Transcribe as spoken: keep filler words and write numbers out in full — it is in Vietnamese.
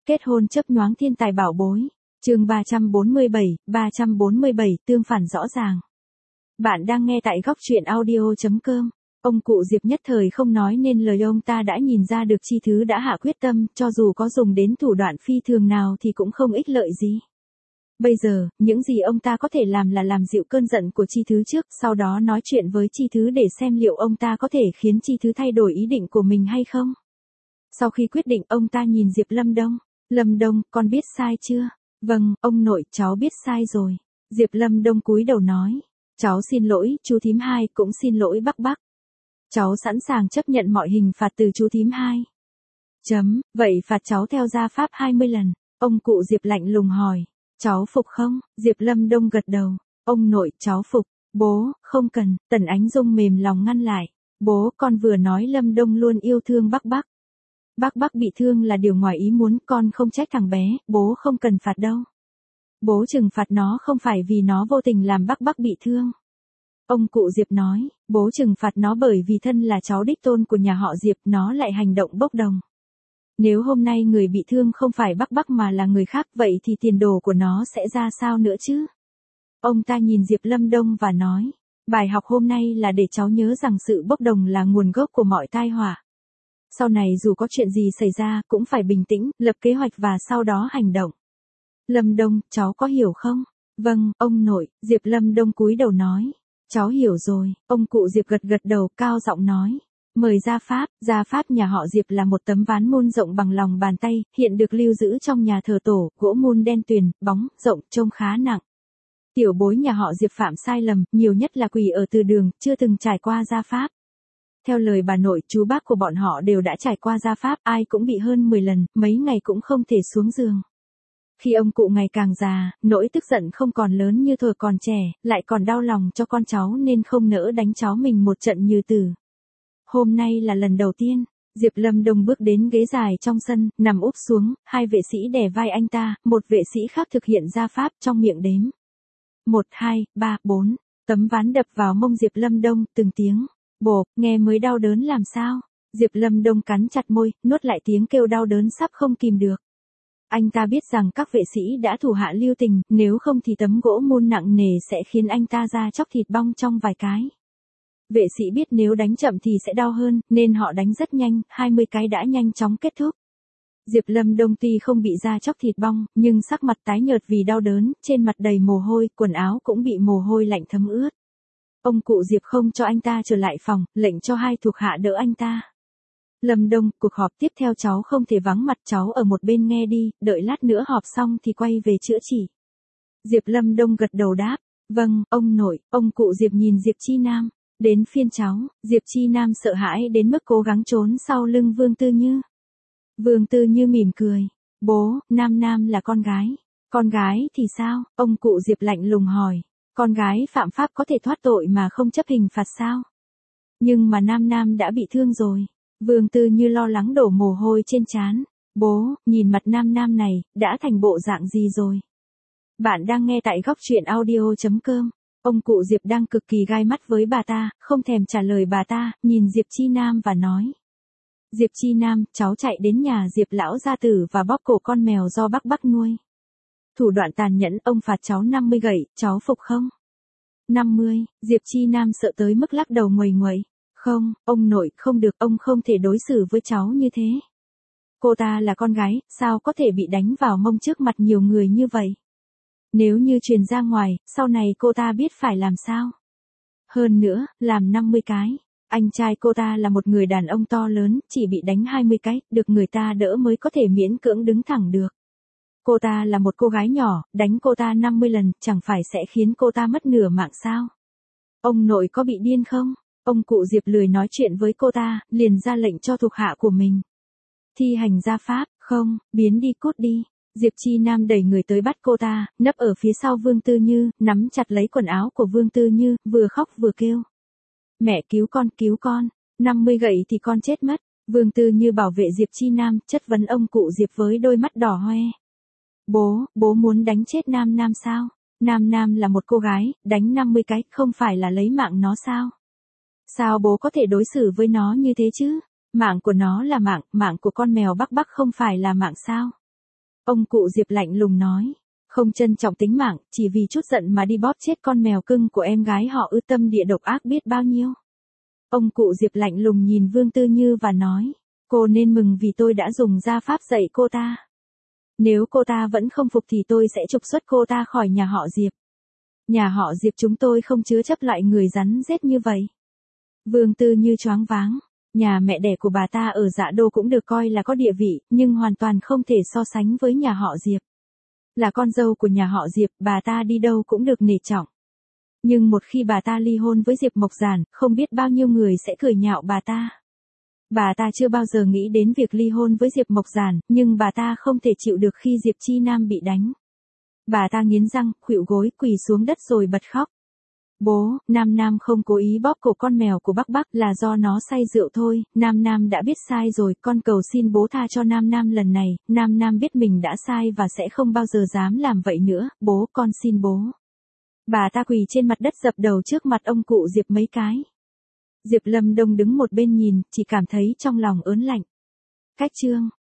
Kết hôn chớp nhoáng thiên tài bảo bối. Chương ba trăm bốn mươi bảy, ba trăm bốn mươi bảy tương phản rõ ràng. Bạn đang nghe tại góc truyện audio chấm com. Ông cụ Diệp nhất thời không nói nên lời, ông ta đã nhìn ra được Chi Thứ đã hạ quyết tâm, cho dù có dùng đến thủ đoạn phi thường nào thì cũng không ích lợi gì. Bây giờ, những gì ông ta có thể làm là làm dịu cơn giận của Chi Thứ trước, sau đó nói chuyện với Chi Thứ để xem liệu ông ta có thể khiến Chi Thứ thay đổi ý định của mình hay không. Sau khi quyết định, ông ta nhìn Diệp Lâm Đông. Lâm Đông, con biết sai chưa? Vâng, ông nội, cháu biết sai rồi. Diệp Lâm Đông cúi đầu nói. Cháu xin lỗi, chú thím hai, cũng xin lỗi bác bác. Cháu sẵn sàng chấp nhận mọi hình phạt từ chú thím hai. Chấm, vậy phạt cháu theo gia pháp hai mươi lần. Ông cụ Diệp lạnh lùng hỏi. Cháu phục không? Diệp Lâm Đông gật đầu. Ông nội, cháu phục. Bố, không cần. Tần Ánh Dung mềm lòng ngăn lại. Bố, con vừa nói Lâm Đông luôn yêu thương bác bác. Bác bác bị thương là điều ngoài ý muốn, con không trách thằng bé, bố không cần phạt đâu. Bố trừng phạt nó không phải vì nó vô tình làm bác bác bị thương. Ông cụ Diệp nói, bố trừng phạt nó bởi vì thân là cháu đích tôn của nhà họ Diệp, nó lại hành động bốc đồng. Nếu hôm nay người bị thương không phải bác bác mà là người khác, vậy thì tiền đồ của nó sẽ ra sao nữa chứ? Ông ta nhìn Diệp Lâm Đông và nói, bài học hôm nay là để cháu nhớ rằng sự bốc đồng là nguồn gốc của mọi tai họa. Sau này dù có chuyện gì xảy ra, cũng phải bình tĩnh, lập kế hoạch và sau đó hành động. Lâm Đông, cháu có hiểu không? Vâng, ông nội, Diệp Lâm Đông cúi đầu nói. Cháu hiểu rồi, ông cụ Diệp gật gật đầu, cao giọng nói. Mời gia pháp, gia pháp nhà họ Diệp là một tấm ván môn rộng bằng lòng bàn tay, hiện được lưu giữ trong nhà thờ tổ, gỗ môn đen tuyền, bóng, rộng, trông khá nặng. Tiểu bối nhà họ Diệp phạm sai lầm, nhiều nhất là quỳ ở từ đường, chưa từng trải qua gia pháp. Theo lời bà nội, chú bác của bọn họ đều đã trải qua gia pháp, ai cũng bị hơn mười lần, mấy ngày cũng không thể xuống giường. Khi ông cụ ngày càng già, nỗi tức giận không còn lớn như thời còn trẻ, lại còn đau lòng cho con cháu nên không nỡ đánh cháu mình một trận như tử. Hôm nay là lần đầu tiên, Diệp Lâm Đông bước đến ghế dài trong sân, nằm úp xuống, hai vệ sĩ đè vai anh ta, một vệ sĩ khác thực hiện gia pháp trong miệng đếm. Một, hai, ba, bốn, tấm ván đập vào mông Diệp Lâm Đông, từng tiếng. Bộp, nghe mới đau đớn làm sao? Diệp Lâm Đông cắn chặt môi, nuốt lại tiếng kêu đau đớn sắp không kìm được. Anh ta biết rằng các vệ sĩ đã thủ hạ lưu tình, nếu không thì tấm gỗ môn nặng nề sẽ khiến anh ta ra chóc thịt bong trong vài cái. Vệ sĩ biết nếu đánh chậm thì sẽ đau hơn, nên họ đánh rất nhanh, hai mươi cái đã nhanh chóng kết thúc. Diệp Lâm Đông tuy không bị ra chóc thịt bong, nhưng sắc mặt tái nhợt vì đau đớn, trên mặt đầy mồ hôi, quần áo cũng bị mồ hôi lạnh thấm ướt. Ông cụ Diệp không cho anh ta trở lại phòng, lệnh cho hai thuộc hạ đỡ anh ta. Lâm Đông, cuộc họp tiếp theo cháu không thể vắng mặt, cháu ở một bên nghe đi, đợi lát nữa họp xong thì quay về chữa trị. Diệp Lâm Đông gật đầu đáp, vâng, ông nội. Ông cụ Diệp nhìn Diệp Chi Nam, đến phiên cháu. Diệp Chi Nam sợ hãi đến mức cố gắng trốn sau lưng Vương Tư Như. Vương Tư Như mỉm cười, bố, Nam Nam là con gái. Con gái thì sao? Ông cụ Diệp lạnh lùng hỏi. Con gái phạm pháp có thể thoát tội mà không chấp hình phạt sao? Nhưng mà Nam Nam đã bị thương rồi. Vương Tư Như lo lắng đổ mồ hôi trên trán. Bố, nhìn mặt Nam Nam này, đã thành bộ dạng gì rồi? Bạn đang nghe tại góc truyện audio chấm com. Ông cụ Diệp đang cực kỳ gai mắt với bà ta, không thèm trả lời bà ta, nhìn Diệp Chi Nam và nói. Diệp Chi Nam, cháu chạy đến nhà Diệp lão gia tử và bóp cổ con mèo do bác bác nuôi. Thủ đoạn tàn nhẫn, ông phạt cháu năm mươi gậy, cháu phục không? năm mươi, Diệp Chi Nam sợ tới mức lắc đầu nguầy nguậy. Không, ông nội, không được, ông không thể đối xử với cháu như thế. Cô ta là con gái, sao có thể bị đánh vào mông trước mặt nhiều người như vậy? Nếu như truyền ra ngoài, sau này cô ta biết phải làm sao? Hơn nữa, làm năm mươi cái. Anh trai cô ta là một người đàn ông to lớn, chỉ bị đánh hai mươi cái, được người ta đỡ mới có thể miễn cưỡng đứng thẳng được. Cô ta là một cô gái nhỏ, đánh cô ta năm mươi lần, chẳng phải sẽ khiến cô ta mất nửa mạng sao? Ông nội có bị điên không? Ông cụ Diệp lười nói chuyện với cô ta, liền ra lệnh cho thuộc hạ của mình. Thi hành gia pháp, không, biến đi cút đi. Diệp Chi Nam đẩy người tới bắt cô ta, nấp ở phía sau Vương Tư Như, nắm chặt lấy quần áo của Vương Tư Như, vừa khóc vừa kêu. Mẹ cứu con, cứu con, năm mươi gậy thì con chết mất. Vương Tư Như bảo vệ Diệp Chi Nam, chất vấn ông cụ Diệp với đôi mắt đỏ hoe. Bố, bố muốn đánh chết Nam Nam sao? Nam Nam là một cô gái, đánh năm mươi cái, không phải là lấy mạng nó sao? Sao bố có thể đối xử với nó như thế chứ? Mạng của nó là mạng, mạng của con mèo Bắc Bắc không phải là mạng sao? Ông cụ Diệp lạnh lùng nói. Không trân trọng tính mạng, chỉ vì chút giận mà đi bóp chết con mèo cưng của em gái họ ư, tâm địa độc ác biết bao nhiêu. Ông cụ Diệp lạnh lùng nhìn Vương Tư Như và nói. Cô nên mừng vì tôi đã dùng gia pháp dạy cô ta. Nếu cô ta vẫn không phục thì tôi sẽ trục xuất cô ta khỏi nhà họ Diệp. Nhà họ Diệp chúng tôi không chứa chấp loại người rắn rết như vậy. Vương Tư Như choáng váng. Nhà mẹ đẻ của bà ta ở Dạ Đô cũng được coi là có địa vị, nhưng hoàn toàn không thể so sánh với nhà họ Diệp. Là con dâu của nhà họ Diệp, bà ta đi đâu cũng được nể trọng. Nhưng một khi bà ta ly hôn với Diệp Mộc Giản, không biết bao nhiêu người sẽ cười nhạo bà ta. Bà ta chưa bao giờ nghĩ đến việc ly hôn với Diệp Mộc Giản, nhưng bà ta không thể chịu được khi Diệp Chi Nam bị đánh. Bà ta nghiến răng, khuỵu gối, quỳ xuống đất rồi bật khóc. Bố, Nam Nam không cố ý bóp cổ con mèo của Bắc Bắc, là do nó say rượu thôi, Nam Nam đã biết sai rồi, con cầu xin bố tha cho Nam Nam lần này, Nam Nam biết mình đã sai và sẽ không bao giờ dám làm vậy nữa, bố, con xin bố. Bà ta quỳ trên mặt đất dập đầu trước mặt ông cụ Diệp mấy cái. Diệp Lâm Đông đứng một bên nhìn, chỉ cảm thấy trong lòng ớn lạnh. Cách chương